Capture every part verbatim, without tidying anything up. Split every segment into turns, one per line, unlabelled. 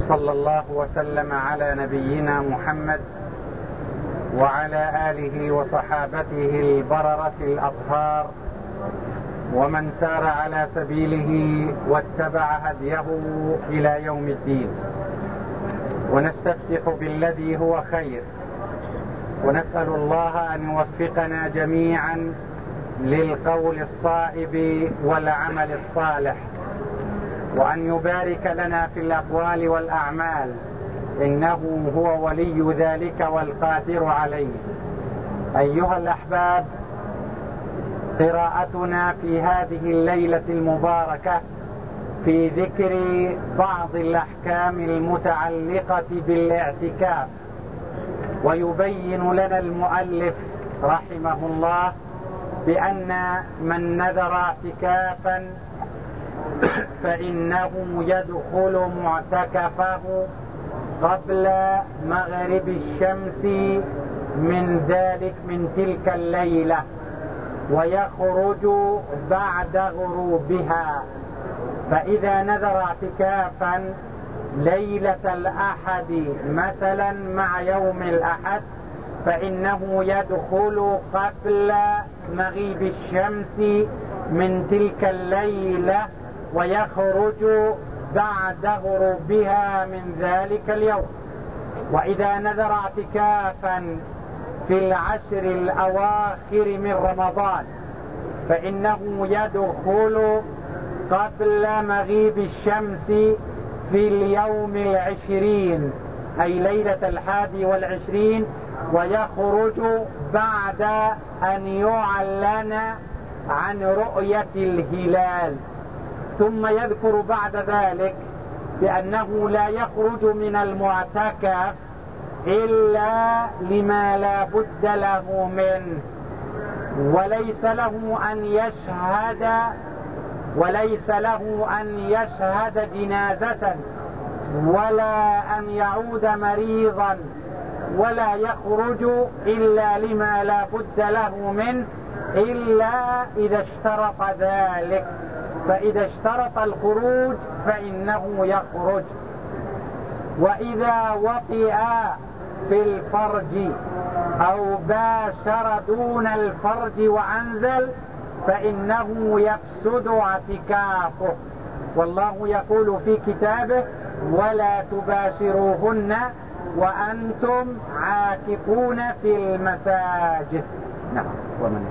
صلى الله وسلم على نبينا محمد وعلى آله وصحابته البررة الأطهار ومن سار على سبيله واتبع هديه إلى يوم الدين. ونستفتح بالذي هو خير، ونسأل الله أن يوفقنا جميعا للقول الصائب والعمل الصالح، وأن يبارك لنا في الأقوال والأعمال، إنه هو ولي ذلك والقادر عليه. أيها الأحباب، قراءتنا في هذه الليلة المباركة في ذكر بعض الأحكام المتعلقة بالاعتكاف، ويبين لنا المؤلف رحمه الله بأن من نذر اعتكافا فإنه يدخل معتكفه قبل مغرب الشمس من ذلك من تلك الليلة، ويخرج بعد غروبها. فإذا نذر اعتكافا ليلة الأحد مثلا مع يوم الأحد فإنه يدخل قبل مغيب الشمس من تلك الليلة ويخرج بعد غروبها من ذلك اليوم. وإذا نذر اعتكافا في العشر الأواخر من رمضان فإنه يدخل قبل مغيب الشمس في اليوم العشرين أي ليلة الحادي والعشرين، ويخرج بعد أن يعلن عن رؤية الهلال. ثم يذكر بعد ذلك بأنه لا يخرج من المعتكف إلا لما لا بد له منه، وليس له أن يشهد وليس له أن يشهد جنازة ولا أن يعود مريضا، ولا يخرج إلا لما لا بد له منه إلا إذا اشترط ذلك. فإذا اشترط الخروج فإنه يخرج. وإذا وطئ في الفرج أو باشر دون الفرج وأنزل فإنه يفسد اعتكافه. والله يقول في كتابه: ولا تباشروهن وأنتم عاكفون في المساجد. نعم. ومن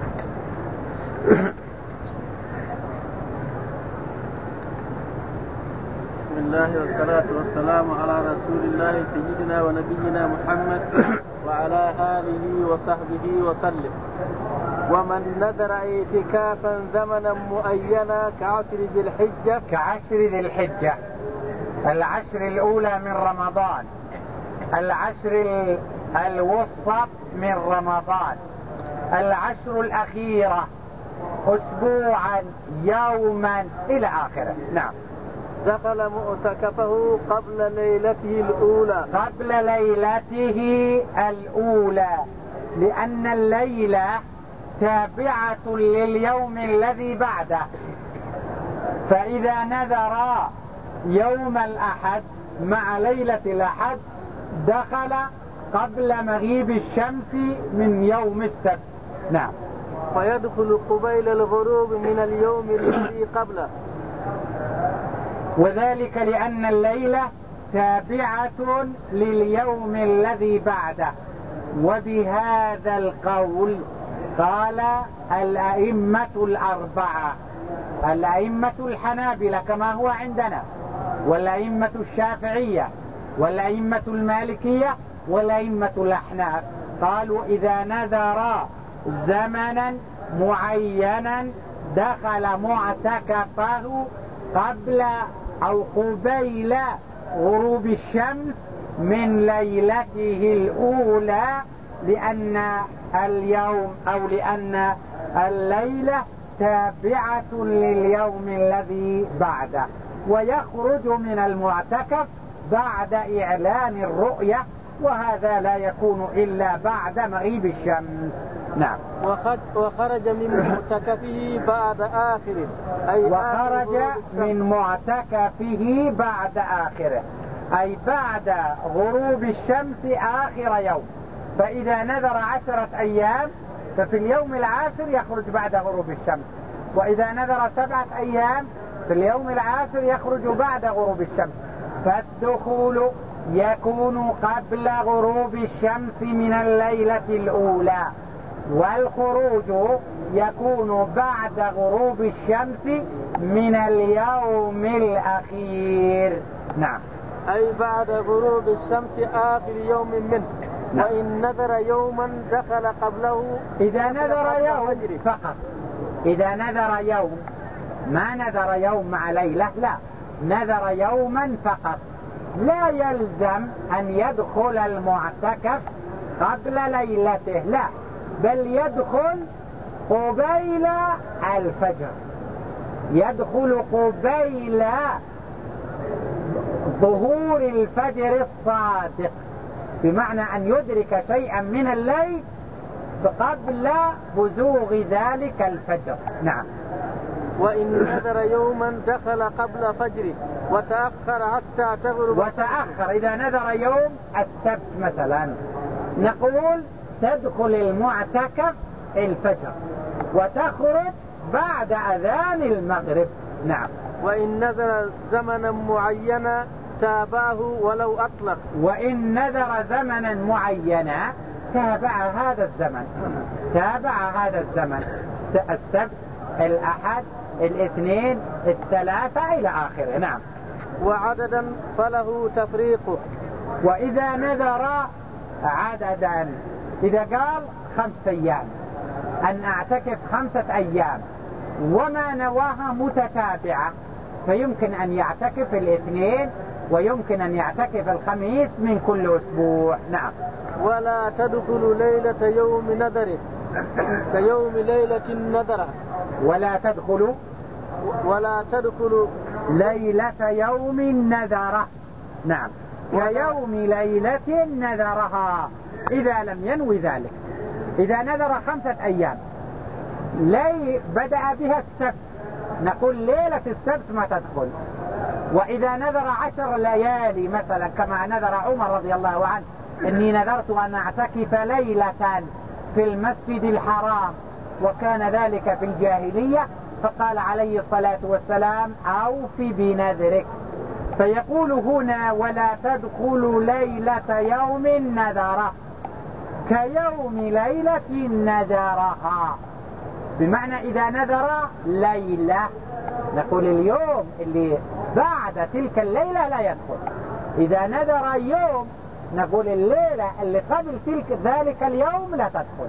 بسم الله والصلاة والسلام على رسول الله سيدنا ونبينا محمد وعلى آله وصحبه وسلم. ومن نذر اعتكافا زمنا مؤينا كعشر ذي الحجة
كعشر ذي الحجة العشر الأولى من رمضان، العشر الوسط من رمضان، العشر الأخيرة، أسبوعا، يوما، إلى آخره. نعم.
دخل معتكفه قبل ليلته الأولى
قبل ليلته الأولى لأن الليلة تابعة لليوم الذي بعده. فإذا نذر يوم الأحد مع ليلة الأحد دخل قبل مغيب الشمس من يوم السبت. نعم.
فيدخل قبيل الغروب من اليوم الذي قبله،
وذلك لأن الليلة تابعة لليوم الذي بعده. وبهذا القول قال الأئمة الأربعة، الأئمة الحنابلة كما هو عندنا، والأئمة الشافعية، والأئمة المالكية، والأئمة الأحناف، قالوا إذا نذر زمنا معينا دخل معتكفه قبل أو قبيل غروب الشمس من ليلته الأولى، لأن اليوم أو لأن الليلة تابعة لليوم الذي بعده، ويخرج من المعتكف بعد إعلان الرؤية، وهذا لا يكون إلا بعد مغيب الشمس. نعم.
وخرج من معتكفه بعد آخره، أي
وخرج من معتكفه بعد آخره. أي بعد غروب الشمس آخر يوم. فإذا نذر عشرة أيام ففي اليوم العاشر يخرج بعد غروب الشمس، وإذا نذر سبعة أيام في اليوم العاشر يخرج بعد غروب الشمس. فالدخول يكون قبل غروب الشمس من الليلة الأولى، والخروج يكون بعد غروب الشمس من اليوم الأخير. نعم.
أي بعد غروب الشمس آخر يوم منه. نعم. وإن نذر يوما دخل قبله.
إذا نذر يوم فقط، إذا نذر يوم، ما نذر يوم مع ليلة، لا، نذر يوما فقط، لا يلزم أن يدخل المعتكف قبل ليلته، لا، بل يدخل قبيل الفجر، يدخل قبيل ظهور الفجر الصادق، بمعنى أن يدرك شيئا من الليل قبل بزوغ ذلك الفجر. نعم.
وإن نذر يوما دخل قبل فجره وتأخر حتى تغرب.
وتأخر إذا نذر يوم السبت مثلا، نقول تدخل المعتكف الفجر وتخرج بعد أذان المغرب. نعم.
وإن نذر زمنا معينا تابعه ولو أطلق.
وإن نذر زمنا معينا تابع هذا الزمن، تابع هذا الزمن، السبت، الأحد، الاثنين، الثلاثة إلى آخره. نعم.
وعددا فله تفريقه.
وإذا نذر عددا، إذا قال خمسة أيام أن أعتكف خمسة أيام وما نواها متتابعة، فيمكن أن يعتكف الاثنين ويمكن أن يعتكف الخميس من كل أسبوع. نعم.
ولا تدخل ليلة يوم نذره كيوم ليلة نذره.
ولا تدخل
ولا تدخل
ليلة يوم نذره. نعم. كيوم ليلة نذرها إذا لم ينوي ذلك. إذا نذر خمسة أيام لي بدأ بها السبت، نقول ليلة السبت ما تدخل. وإذا نذر عشر ليالي مثلا كما نذر عمر رضي الله عنه، إني نذرت أن أعتكف ليلة في المسجد الحرام، وكان ذلك في الجاهلية، فقال عليه الصلاة والسلام أوف بنذرك. فيقول هنا ولا تدخل ليلة يوم نذره كيوم ليلة نذرها، بمعنى إذا نذر ليلة نقول اليوم اللي بعد تلك الليلة لا يدخل. إذا نذر يوم نقول الليلة اللي قبل تلك ذلك اليوم لا تدخل.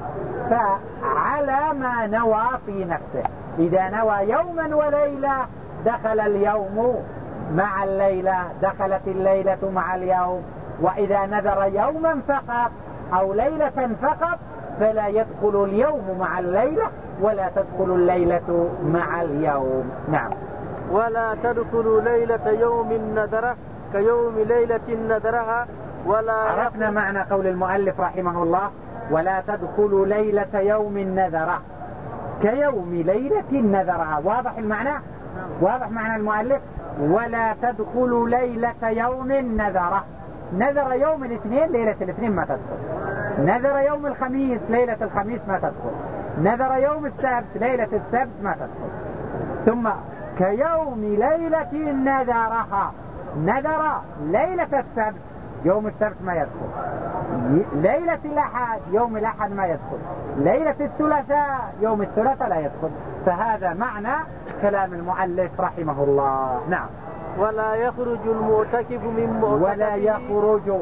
فعلى ما نوى في نفسه، إذا نوى يوما وليلة دخل اليوم مع الليلة، دخلت الليلة مع اليوم. وإذا نذر يوما فقط أو ليلة فقط فلا يدخل اليوم مع الليلة ولا تدخل الليلة مع اليوم. نعم.
ولا تدخل ليلة يوم نذره كيوم ليلة نذرها. ولا
عرفنا معنى قول المؤلف رحمه الله ولا تدخل ليلة يوم نذره كيوم ليلة نذرها. واضح المعنى؟ واضح معنى المؤلف. ولا تدخل ليلة يوم نذره، نذر يوم الاثنين ليلة الاثنين ما تدخل، نذر يوم الخميس ليلة الخميس ما تدخل، نذر يوم السبت ليلة السبت ما تدخل. ثم كيوم ليلة نذرها، نذر ليلة السبت يوم السبت ما يدخل، ليلة الأحد يوم الأحد ما يدخل، ليلة الثلاثاء يوم الثلاثاء لا يدخل. فهذا معنى كلام المؤلف رحمه الله. نعم.
ولا يخرج المعتكف من معتكفه
ولا يخرج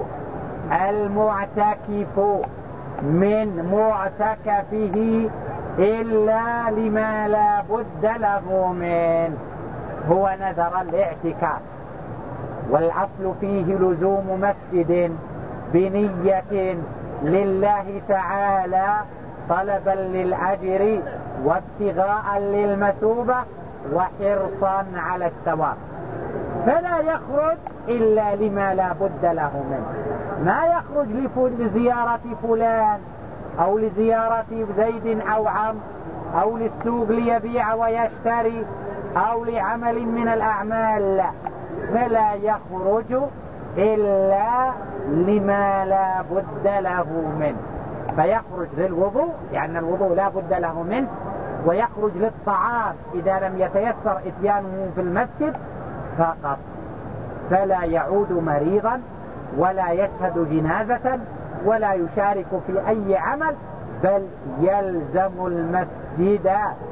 المعتكف من معتكفه إلا لما لا بد له منه، هو نذر الاعتكاف، والأصل فيه لزوم مسجد بنية لله تعالى طلبا للأجر وابتغاء للمثوبة وحرصا على الثواب، فلا يخرج إلا لما لا بد له منه. ما يخرج لزيارة فلان أو لزيارة زيد أو عم أو للسوق ليبيع ويشتري أو لعمل من الأعمال، لا، فلا يخرج إلا لما لا بد له منه، فيخرج للوضوء لأن الوضوء لا بد له منه، ويخرج للطعام إذا لم يتيسر إتيانه في المسجد فقط، فلا يعود مريضا ولا يشهد جنازة ولا يشارك في أي عمل، بل يلزم المسجد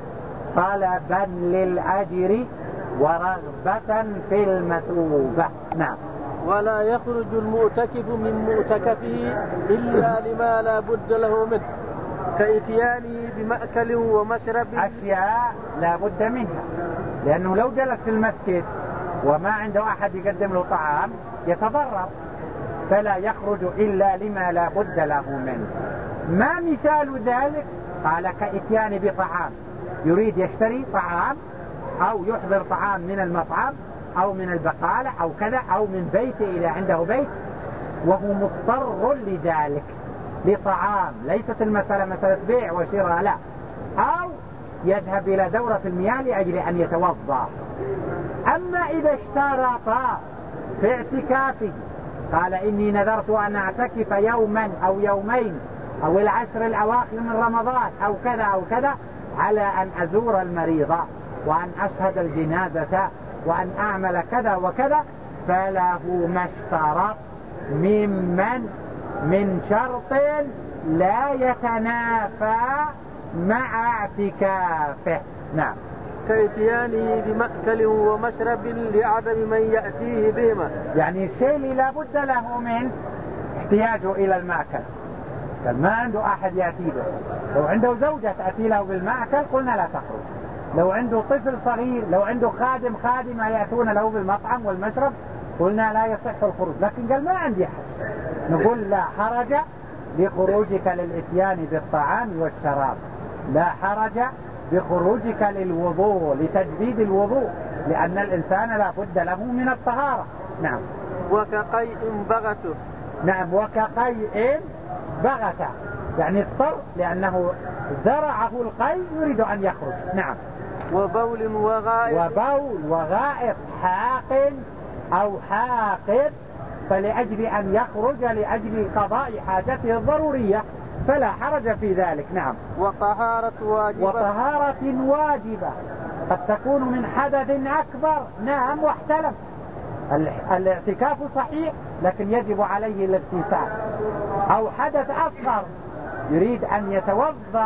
طلبا للأجر ورغبة في المثوبة. نعم.
ولا يخرج المعتكف من معتكفه إلا لما لا بد له منه كإتيانه بمأكل ومشرب،
أشياء لا بد منها، لأنه لو جلس في المسجد وما عنده أحد يقدم له طعام يتضرر، فلا يخرج إلا لما لا بد له منه. ما مثال ذلك؟ قال كإتيان بطعام، يريد يشتري طعام أو يحضر طعام من المطعم أو من البقالة أو كذا، أو من بيته إذا عنده بيت وهو مضطر لذلك لطعام، ليست المسألة مسألة بيع وشراء، لا، أو يذهب إلى دورة المياه لأجل أن يتوضأ. أما إذا اشترط في اعتكافه قال إني نذرت أن أعتكف يوما أو يومين أو العشر الأواخر من رمضان أو كذا أو كذا على أن أزور المريض وأن أشهد الجنازة وأن أعمل كذا وكذا، فله ما اشترط ممن من شرط لا يتنافى مع اعتكافه. نعم.
كإتيانه بمأكل ومشرب لعدم من يأتيه بهما،
يعني الشيء اللي لا بد له من احتياجه إلى المأكل، ما عنده أحد يأتي له. لو عنده زوجة تأتي له بالمأكل قلنا لا تخرج، لو عنده طفل صغير، لو عنده خادم خادمة يأتون له بالمطعم والمشرب قلنا لا يصح الخروج. لكن قال ما عندي أحد، نقول لا حرج لخروجك للإتيان بالطعام والشراب، لا حرج بخروجك للوضوء لتجديد الوضوء، لأن الإنسان لا بد له من الطهارة. نعم.
وكقيء بغته.
نعم. وكقيء بغته يعني اضطر لأنه زرعه القيء يريد أن يخرج. نعم.
وبول وغائط.
وبول وغائط حاق أو حاقد، فلأجل أن يخرج لأجل قضاء حاجته الضرورية فلا حرج في ذلك. نعم.
وطهارة واجبة.
وطهارة واجبة قد تكون من حدث أكبر. نعم. واحتلم، الاعتكاف صحيح لكن يجب عليه الاتساع، أو حدث أصغر يريد أن يتوضأ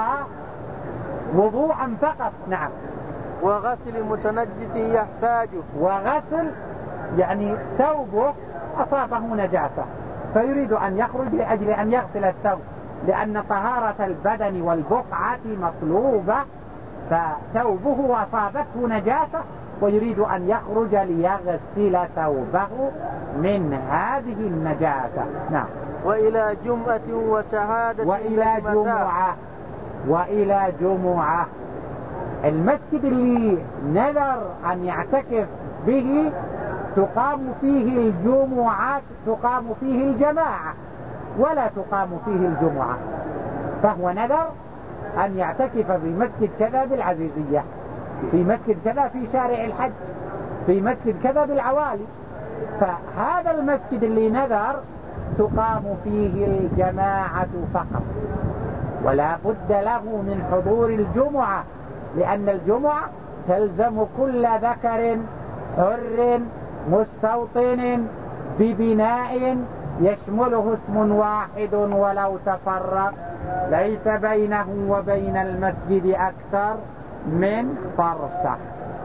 وضوءا فقط. نعم.
وغسل متنجس يحتاجه.
وغسل يعني ثوبه أصابه نجاسة فيريد أن يخرج لأجل أن يغسل الثوب، لأن طهارة البدن والبقعة مطلوبة، فثوبه أصابته نجاسة ويريد أن يخرج ليغسل ثوبه من هذه النجاسة. نعم.
وإلى جمعة وشهادة.
وإلى جمعة. وإلى جمعة. المسجد اللي نذر أن يعتكف به تقام فيه الجمعة، تقام فيه الجماعة ولا تقام فيه الجمعة، فهو نذر أن يعتكف في مسجد كذا بالعزيزية، في مسجد كذا في شارع الحج، في مسجد كذا بالعوالي، فهذا المسجد اللي نذر تقام فيه الجماعة فقط، ولا بد له من حضور الجمعة، لأن الجمعة تلزم كل ذكر حر مستوطن ببناء يشمله اسم واحد ولو تفرق، ليس بينه وبين المسجد أكثر من فرسخ.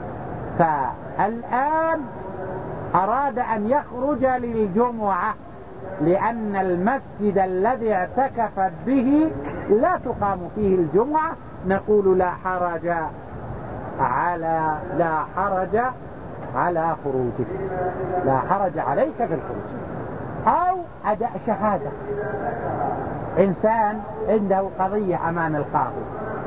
فالآن أراد أن يخرج للجمعة لأن المسجد الذي اعتكفت به لا تقام فيه الجمعة، نقول لا حرج على لا حرج على خروجك، لا حرج عليك في الخروج. أو أداء شهادة، إنسان عنده قضية أمام القاضي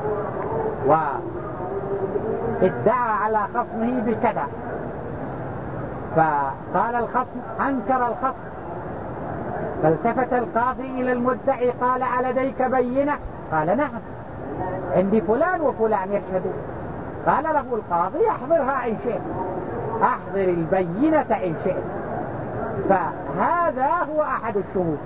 وادعى على خصمه بكذا، فقال الخصم أنكر الخصم، فالتفت القاضي إلى المدعي قال ألديك بينة؟ قال نعم، عندي فلان وفلان يشهدون. قال له القاضي احضرها إن شئت، احضر البينة إن شئت. فهذا هو أحد الشروط.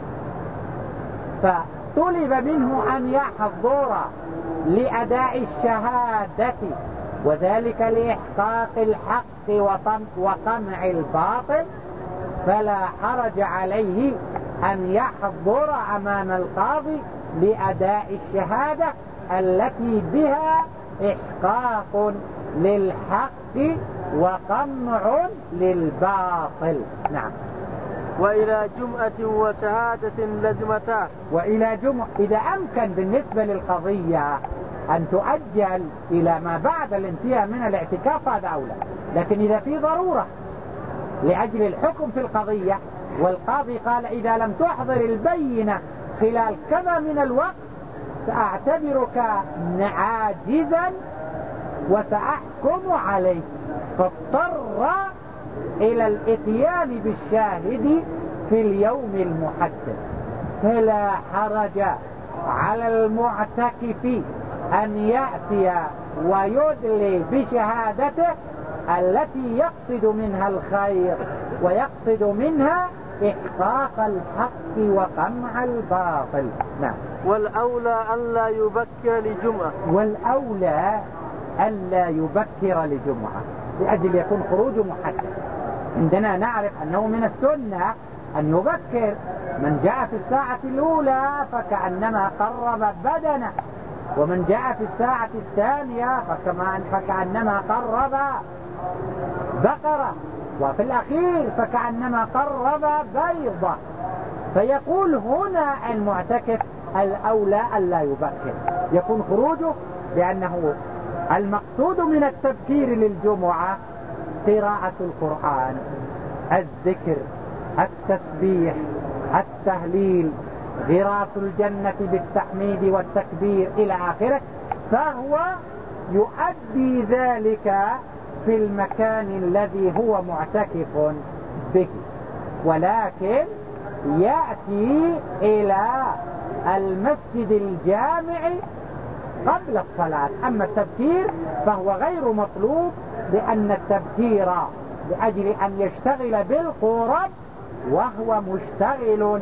فطلب منه أن يحضر لأداء الشهادة، وذلك لإحقاق الحق وقمع الباطل، فلا حرج عليه أن يحضر أمام القاضي لأداء الشهادة التي بها إحقاق للحق وقمع للباطل. نعم.
وإلى جمعة وشهادة لزمتا.
وإلى جمعة إذا أمكن بالنسبة للقضية أن تؤجل إلى ما بعد الانتهاء من الاعتكاف هذا أولى، لكن إذا في ضرورة لأجل الحكم في القضية والقاضي قال إذا لم تحضر البينة خلال كذا من الوقت سأعتبرك عاجزا وسأحكم عليك، فاضطر إلى الاتيان بالشاهد في اليوم المحدد، فلا حرج على المعتكف أن يأتي ويدلي بشهادته التي يقصد منها الخير ويقصد منها إحقاق الحق وقمع الباطل. نعم.
والأولى ألا يبكر لجمعة.
والأولى ألا يبكر لجمعة لأجل يكون خروجه محدد. عندنا نعرف أنه من السنة أن يبكر، من جاء في الساعة الأولى فكأنما قرب بدنه، ومن جاء في الساعة الثانية فكأنما قرب بقرة، وفي الأخير فكأنما قرب بيضة. فيقول هنا المعتكف الأولى ألا يبكر، يكون خروجه، لأنه المقصود من التبكير للجمعة قراءة القرآن، الذكر، التسبيح، التهليل، غراس الجنة بالتحميد والتكبير إلى آخره، فهو يؤدي ذلك في المكان الذي هو معتكف به، ولكن يأتي إلى المسجد الجامع قبل الصلاة. أما التبكير فهو غير مطلوب، لأن التبكير لأجل أن يشتغل بالقرب وهو مشتغل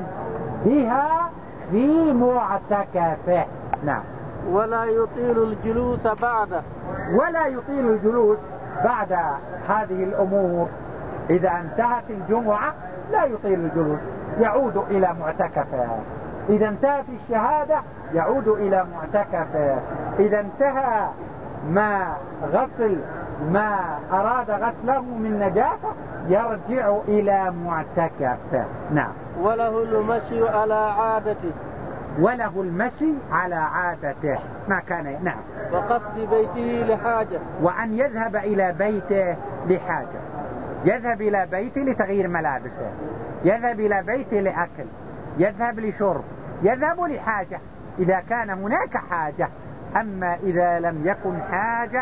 بها في معتكفه. نعم.
ولا يطيل الجلوس بعده.
ولا يطيل الجلوس بعد هذه الأمور. إذا انتهت الجمعة لا يطيل الجلوس، يعود إلى معتكفه. إذا انتهت الشهادة يعود إلى معتكفه. إذا انتهى ما غسل ما أراد غسله من نجاسة يرجع إلى معتكفه. نعم.
وله المشي على عادته.
وله المشي على عادته ما كان. نعم.
وقصد بيته لحاجة.
وأن يذهب إلى بيته لحاجة، يذهب إلى بيته لتغيير ملابسه، يذهب إلى بيته لأكل، يذهب لشرب، يذهب لحاجة إذا كان هناك حاجة. أما إذا لم يكن حاجة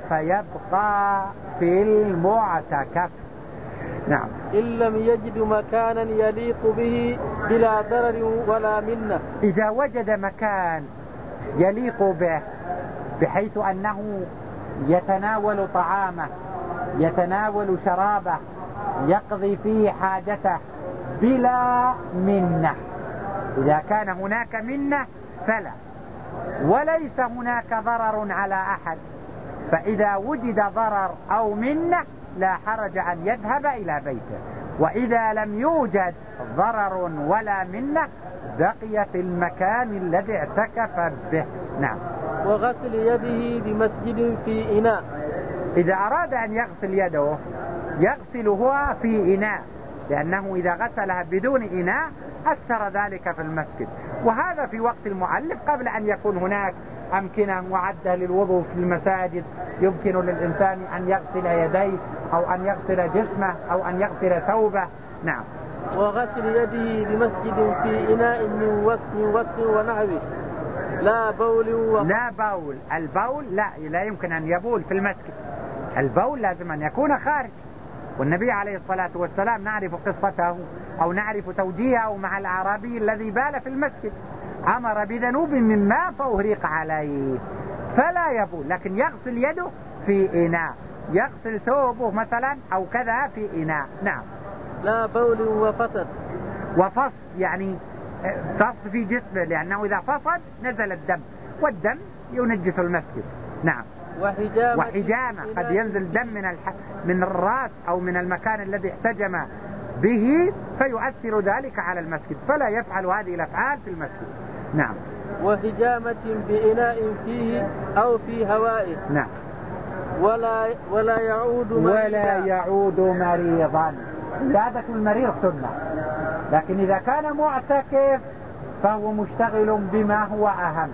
فيبقى في المعتكف. نعم.
إن لم يجد مكانا يليق به بلا ضرر ولا منة.
إذا وجد مكان يليق به بحيث أنه يتناول طعامه، يتناول شرابه، يقضي فيه حاجته بلا منة. إذا كان هناك منة فلا، وليس هناك ضرر على أحد، فإذا وجد ضرر أو منة لا حرج أن يذهب إلى بيته. وإذا لم يوجد ضرر ولا منة بقي في المكان الذي اعتكف به. نعم.
وغسل يده بمسجد في إناء.
إذا أراد أن يغسل يده يغسلها في إناء، لأنه إذا غسلها بدون إناء أثر ذلك في المسجد. وهذا في وقت المعلف قبل أن يكون هناك أمكنة معدة للوضوء في المساجد، يمكن للإنسان أن يغسل يديه أو أن يغسل جسمه أو أن يغسل ثوبه. نعم.
وغسل يده بمسجد في إناء من وسط وسط ونحوه، لا بول و...
لا بول. البول لا لا يمكن أن يبول في المسجد، البول لازم أن يكون خارج. والنبي عليه الصلاة والسلام نعرف قصته أو نعرف توجيهه مع الأعرابي الذي بال في المسجد، أمر بذنوب من ماء فأهريق عليه، فلا يبول، لكن يغسل يده في إناء، يغسل ثوبه مثلا أو كذا في إناء. نعم.
لا بول وفسد.
وفص يعني فص في جسمه، لأنه إذا فصد نزل الدم، والدم ينجس المسجد. نعم.
وحجامة,
وحجامة قد ينزل دم من الح... من الرأس أو من المكان الذي احتجم به فيؤثر ذلك على المسجد، فلا يفعل هذه الأفعال في المسجد. نعم.
وحجامة بإناء فيه أو في هوائه.
نعم.
ولا ولا يعود مريضا.
ولا يعود مريضا. عيادة المريض سنة، لكن إذا كان معتكف فهو مشتغل بما هو أهم،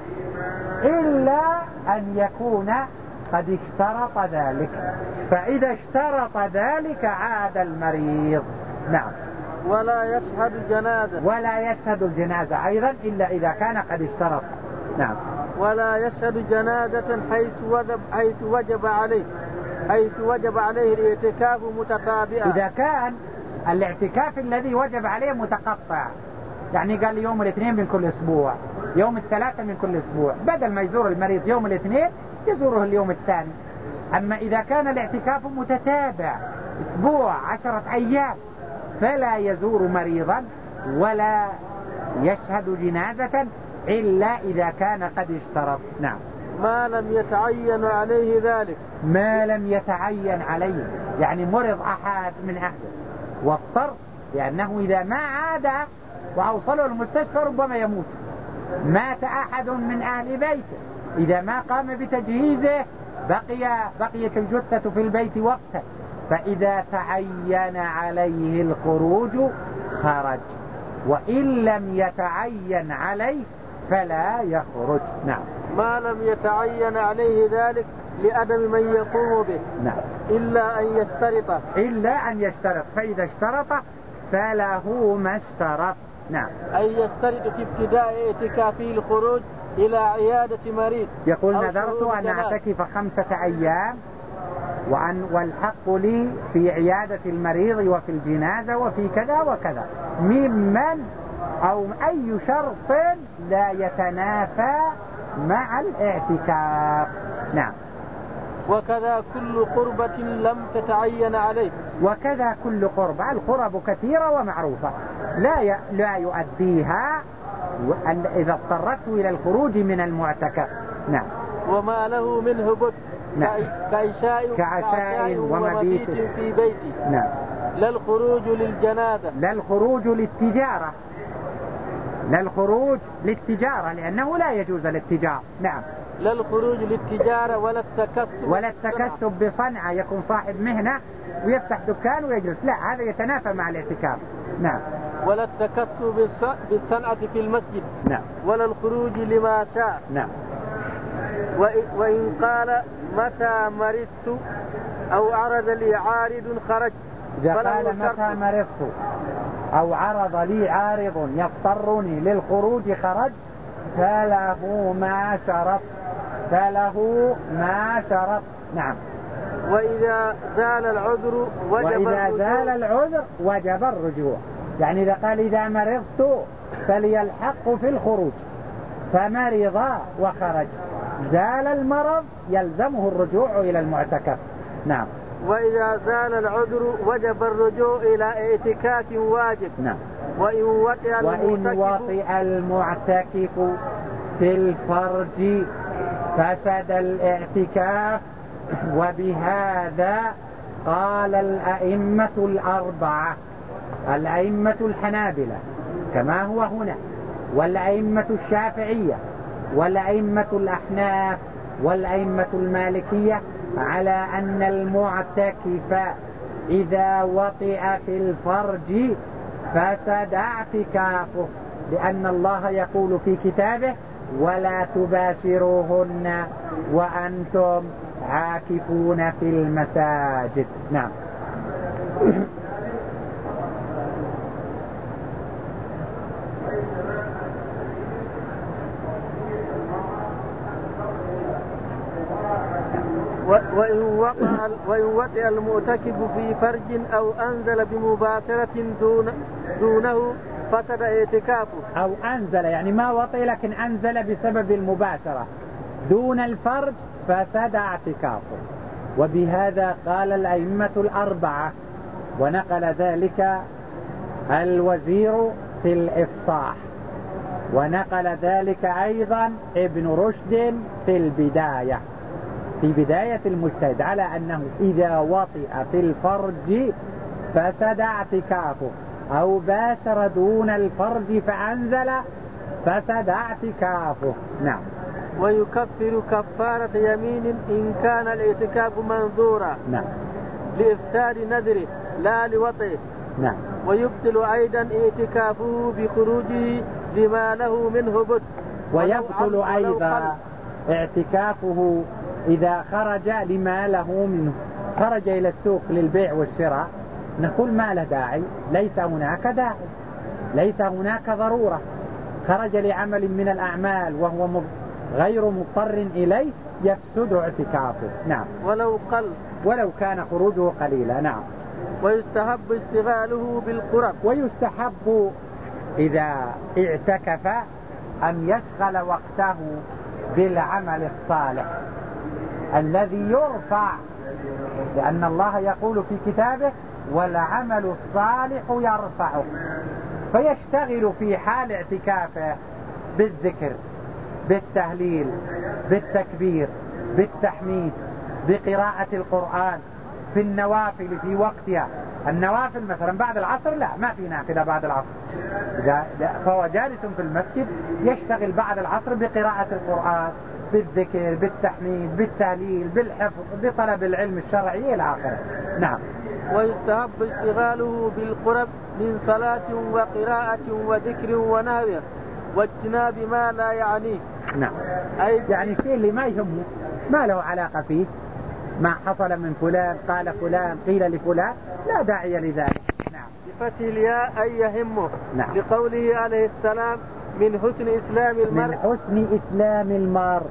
إلا أن يكون قد اشترط ذلك، فإذا اشترط ذلك عاد المريض. نعم.
ولا يشهد جنازة.
ولا يشهد الجنازة أيضا إلا إذا كان قد اشترط. نعم.
ولا يشهد جنازة حيث وجب, حيث وجب عليه حيث وجب عليه الاعتكاف متتابعا.
إذا كان الاعتكاف الذي وجب عليه متقطع، يعني قال يوم الاثنين من كل أسبوع، يوم الثلاثة من كل أسبوع، بدل ما يزور المريض يوم الاثنين يزوره اليوم الثاني. أما إذا كان الاعتكاف متتابع أسبوع عشرة أيام فلا يزور مريضا ولا يشهد جنازة إلا إذا كان قد اشترط. نعم.
ما لم يتعين عليه ذلك.
ما لم يتعين عليه، يعني مرض أحد من أهله واضطر، لأنه إذا ما عاد وأوصله المستشفى ربما يموت. مات أحد من أهل بيته، إذا ما قام بتجهيزه بقي بقيت الجثة في البيت وقتا، فإذا تعين عليه الخروج خرج، وإن لم يتعين عليه فلا يخرج. نعم.
ما لم يتعين عليه ذلك لأدم من يقوم به.
نعم.
إلا أن يشترط.
إلا أن يشترط، فإذا اشترط فله ما اشترط. نعم.
أن يشترط في ابتداء اعتكافه الخروج إلى عيادة مريض.
يقول نذرت أن أعتكف خمسة أيام وأن والحق لي في عيادة المريض وفي الجنازة وفي كذا وكذا، ممن أو أي شرط لا يتنافى مع الاعتكاف. نعم.
وكذا كل قربة لم تتعين عليه.
وكذا كل قربة، القرب كثيرة ومعروفة لا ي... لا يؤديها إذا اضطرته إلى الخروج من المعتكف. نعم.
وما له منه بد.
نعم.
كعشاء
كعشاء ومبيت
في بيته.
نعم.
لا الخروج للجنازة.
لا الخروج للتجارة. لا الخروج للتجارة لأنه لا يجوز الاتجار. نعم.
لا الخروج للتجارة ولا التكسب.
ولا التكسب بصنعة، يكون صاحب مهنة ويفتح دكان ويجلس، لا، هذا يتنافى مع الاعتكاف. نعم.
ولا التكسب بالصنعة في المسجد.
نعم.
ولا الخروج لما شاء.
نعم.
وإن قال متى مرضت أو عرض لي عارض خرج.
إذا قال متى مرضت أو عرض لي عارض يضطرني للخروج خرج فله ما شرط. فله ما شرط. نعم.
وإذا زال العذر وجب
وإذا
الرجوع.
زال العذر وجب الرجوع، يعني إذا قال إذا مرضت فلي الحق في الخروج، فمرض وخرج، زال المرض يلزمه الرجوع إلى المعتكف. نعم.
وإذا زال العذر وجب الرجوع إلى اعتكاف واجب.
نعم.
وإن وطئ
المعتكف, وطئ المعتكف في الفرج فسد الاعتكاف. وبهذا قال الأئمة الأربعة، الأئمة الحنابلة كما هو هنا، والأئمة الشافعية، والأئمة الأحناف، والأئمة المالكية، على أن المعتكف إذا وطئ في الفرج فسد اعتكافه، لأن الله يقول في كتابه ولا تباشروهن وأنتم عاكفون في المساجد. نعم.
وإن وطئ المعتكف في فرج أو أنزل بمباشرة دون دونه فسد اعتكافه.
أو أنزل يعني ما وطئ لكن أنزل بسبب المباشرة دون الفرج فسد اعتكافه. وبهذا قال الأئمة الأربعة ونقل ذلك الوزير في الإفصاح، ونقل ذلك أيضا ابن رشد في البداية في بداية المجتهد على أنه إذا وطئ في الفرج فسد اعتكافه، أو باشر دون الفرج فأنزل فسد اعتكافه. نعم.
ويكفر كفارة يمين إن كان الاعتكاف منظورا.
نعم.
لإفساد نذره لا لوطئه.
نعم.
ويبطل أيضا اعتكافه بخروجه لما له منه بد.
ويبطل أيضا اعتكافه إذا خرج لما له منه، خرج إلى السوق للبيع والشراء، نقول ما له داعي، ليس هناك داعي، ليس هناك ضرورة، خرج لعمل من الأعمال وهو غير مضطر إليه، يفسد اعتكافه. نعم.
ولو قل
ولو كان خروجه قليلا. نعم.
ويستحب اشتغاله بالقرب.
ويستحب إذا اعتكف أن يشغل وقته بالعمل الصالح الذي يرفع، لأن الله يقول في كتابه والعمل الصالح يرفعه، فيشتغل في حال اعتكافه بالذكر، بالتهليل، بالتكبير، بالتحميد، بقراءة القرآن، في النوافل في وقتها. النوافل مثلا بعد العصر لا، ما في نافلة بعد العصر، فهو جالس في المسجد يشتغل بعد العصر بقراءة القرآن، بالذكر، بالتحميد، بالتهليل، بالحفظ، بطلب العلم الشرعي إلى آخره. نعم.
ويستحب اشتغاله بالقرب من صلاة وقراءة وذكر ونهوه واجتناب ما لا يعنيه.
نعم.
أي
يعني شيء اللي ما يهمه، ما له علاقة فيه، ما حصل من فلان، قال فلان، قيل لفلان، لا داعي لذلك. نعم.
بفتح الياء أي يهمه.
نعم.
لقوله عليه السلام من حسن إسلام المرء
من حسن إسلام المرء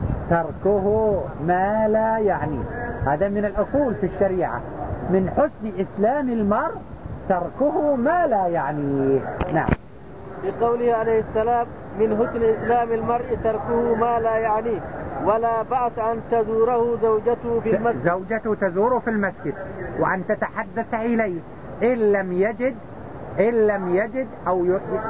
تركه ما لا يعنيه. هذا من الأصول في الشريعة، من حسن إسلام المرء تركه ما لا يعنيه. نعم.
لقوله عليه السلام من حسن إسلام المرء تركه ما لا يعنيه ولا بأس أن تزوره زوجته في المسجد.
زوجته تزوره في المسجد وأن تتحدث إليه إن لم يجد إن لم يجد أو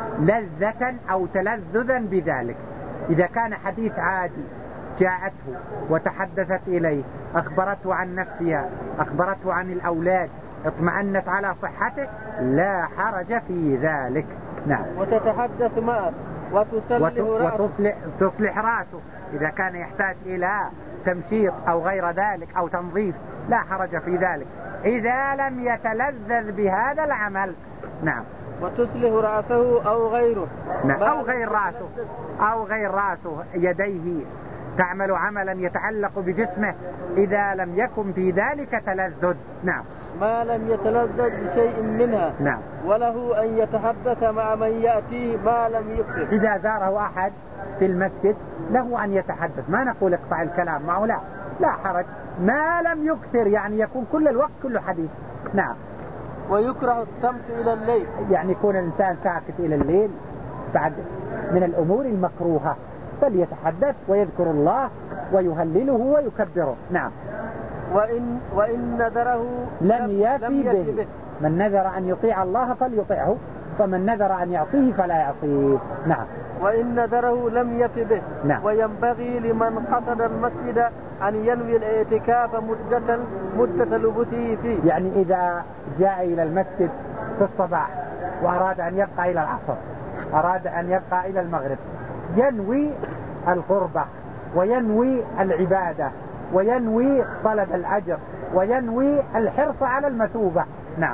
لذة أو تلذذا بذلك. إذا كان حديث عادي جاءته وتحدثت إليه، أخبرته عن نفسها، أخبرته عن الأولاد، اطمأنت على صحته، لا حرج في ذلك. نعم.
وتتحدث معه وتصلح رأسه
وتصلح تصلح رأسه إذا كان يحتاج إلى تمشيط أو غير ذلك أو تنظيف، لا حرج في ذلك إذا لم يتلذذ بهذا العمل. نعم.
وتصلح رأسه أو غيره.
نعم. أو غير رأسه أو غير رأسه يديه تعمل عملا يتعلق بجسمه إذا لم يكن في ذلك تلذذ. نعم.
ما لم يتلذذ بشيء منها.
نعم.
وله أن يتحدث مع من يأتي ما لم يكثر.
إذا زاره أحد في المسجد له أن يتحدث، ما نقول اقطع الكلام معه، لا لا حرج، ما لم يكثر يعني يكون كل الوقت كله حديث. نعم.
ويكره الصمت إلى الليل،
يعني يكون الإنسان ساكت إلى الليل بعد من الأمور المكروهة، فليتحدث ويذكر الله ويهلله ويكبره. نعم.
وإن, وإن نذره
لم يفي به. به من نذر أن يطيع الله فليطيعه، ومن نذر أن يعطيه فلا يعصيه. نعم.
وإن نذره لم يفي به.
نعم.
وينبغي لمن قصد المسجد أن ينوي الاعتكاف مدة مدة لبثه فيه.
يعني إذا جاء إلى المسجد في الصباح وأراد أن يبقى إلى العصر، أراد أن يبقى إلى المغرب، ينوي القربة وينوي العبادة وينوي طلب الأجر وينوي الحرص على المثوبة. نعم.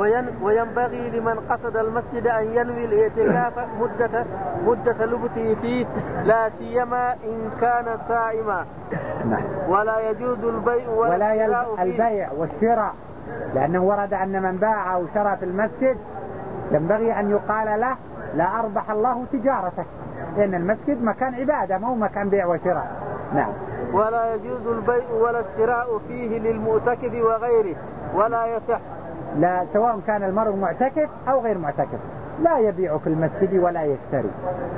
وينبغي لمن قصد المسجد أن ينوي الاعتكاف مدة مدة لبثه فيه، لا سيما إن كان صائما.
نعم.
ولا يجوز البيع
ولا
والشراء فيه.
البيع والشراء، لأنه ورد أن من باع أو شرى في المسجد ينبغي أن يقال له لا أربح الله تجارتك، لأن المسجد مكان عبادة مو مكان بيع وشراء. نعم.
ولا يجوز البيع ولا الشراء فيه للمعتكف وغيره ولا يصح.
لا، سواء كان المرء معتكف أو غير معتكف لا يبيع في المسجد ولا يشتري،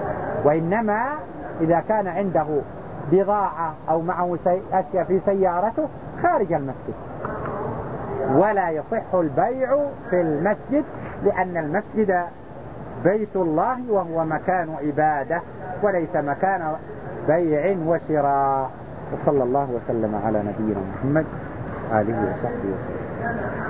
وإنما إذا كان عنده بضاعة أو معه أشياء في سيارته خارج المسجد ولا يصح البيع في المسجد، لأن المسجد بيت الله وهو مكان عبادة وليس مكان بيع وشراء. وصلى الله وسلم على نبينا محمد آله وصحبه وسلم.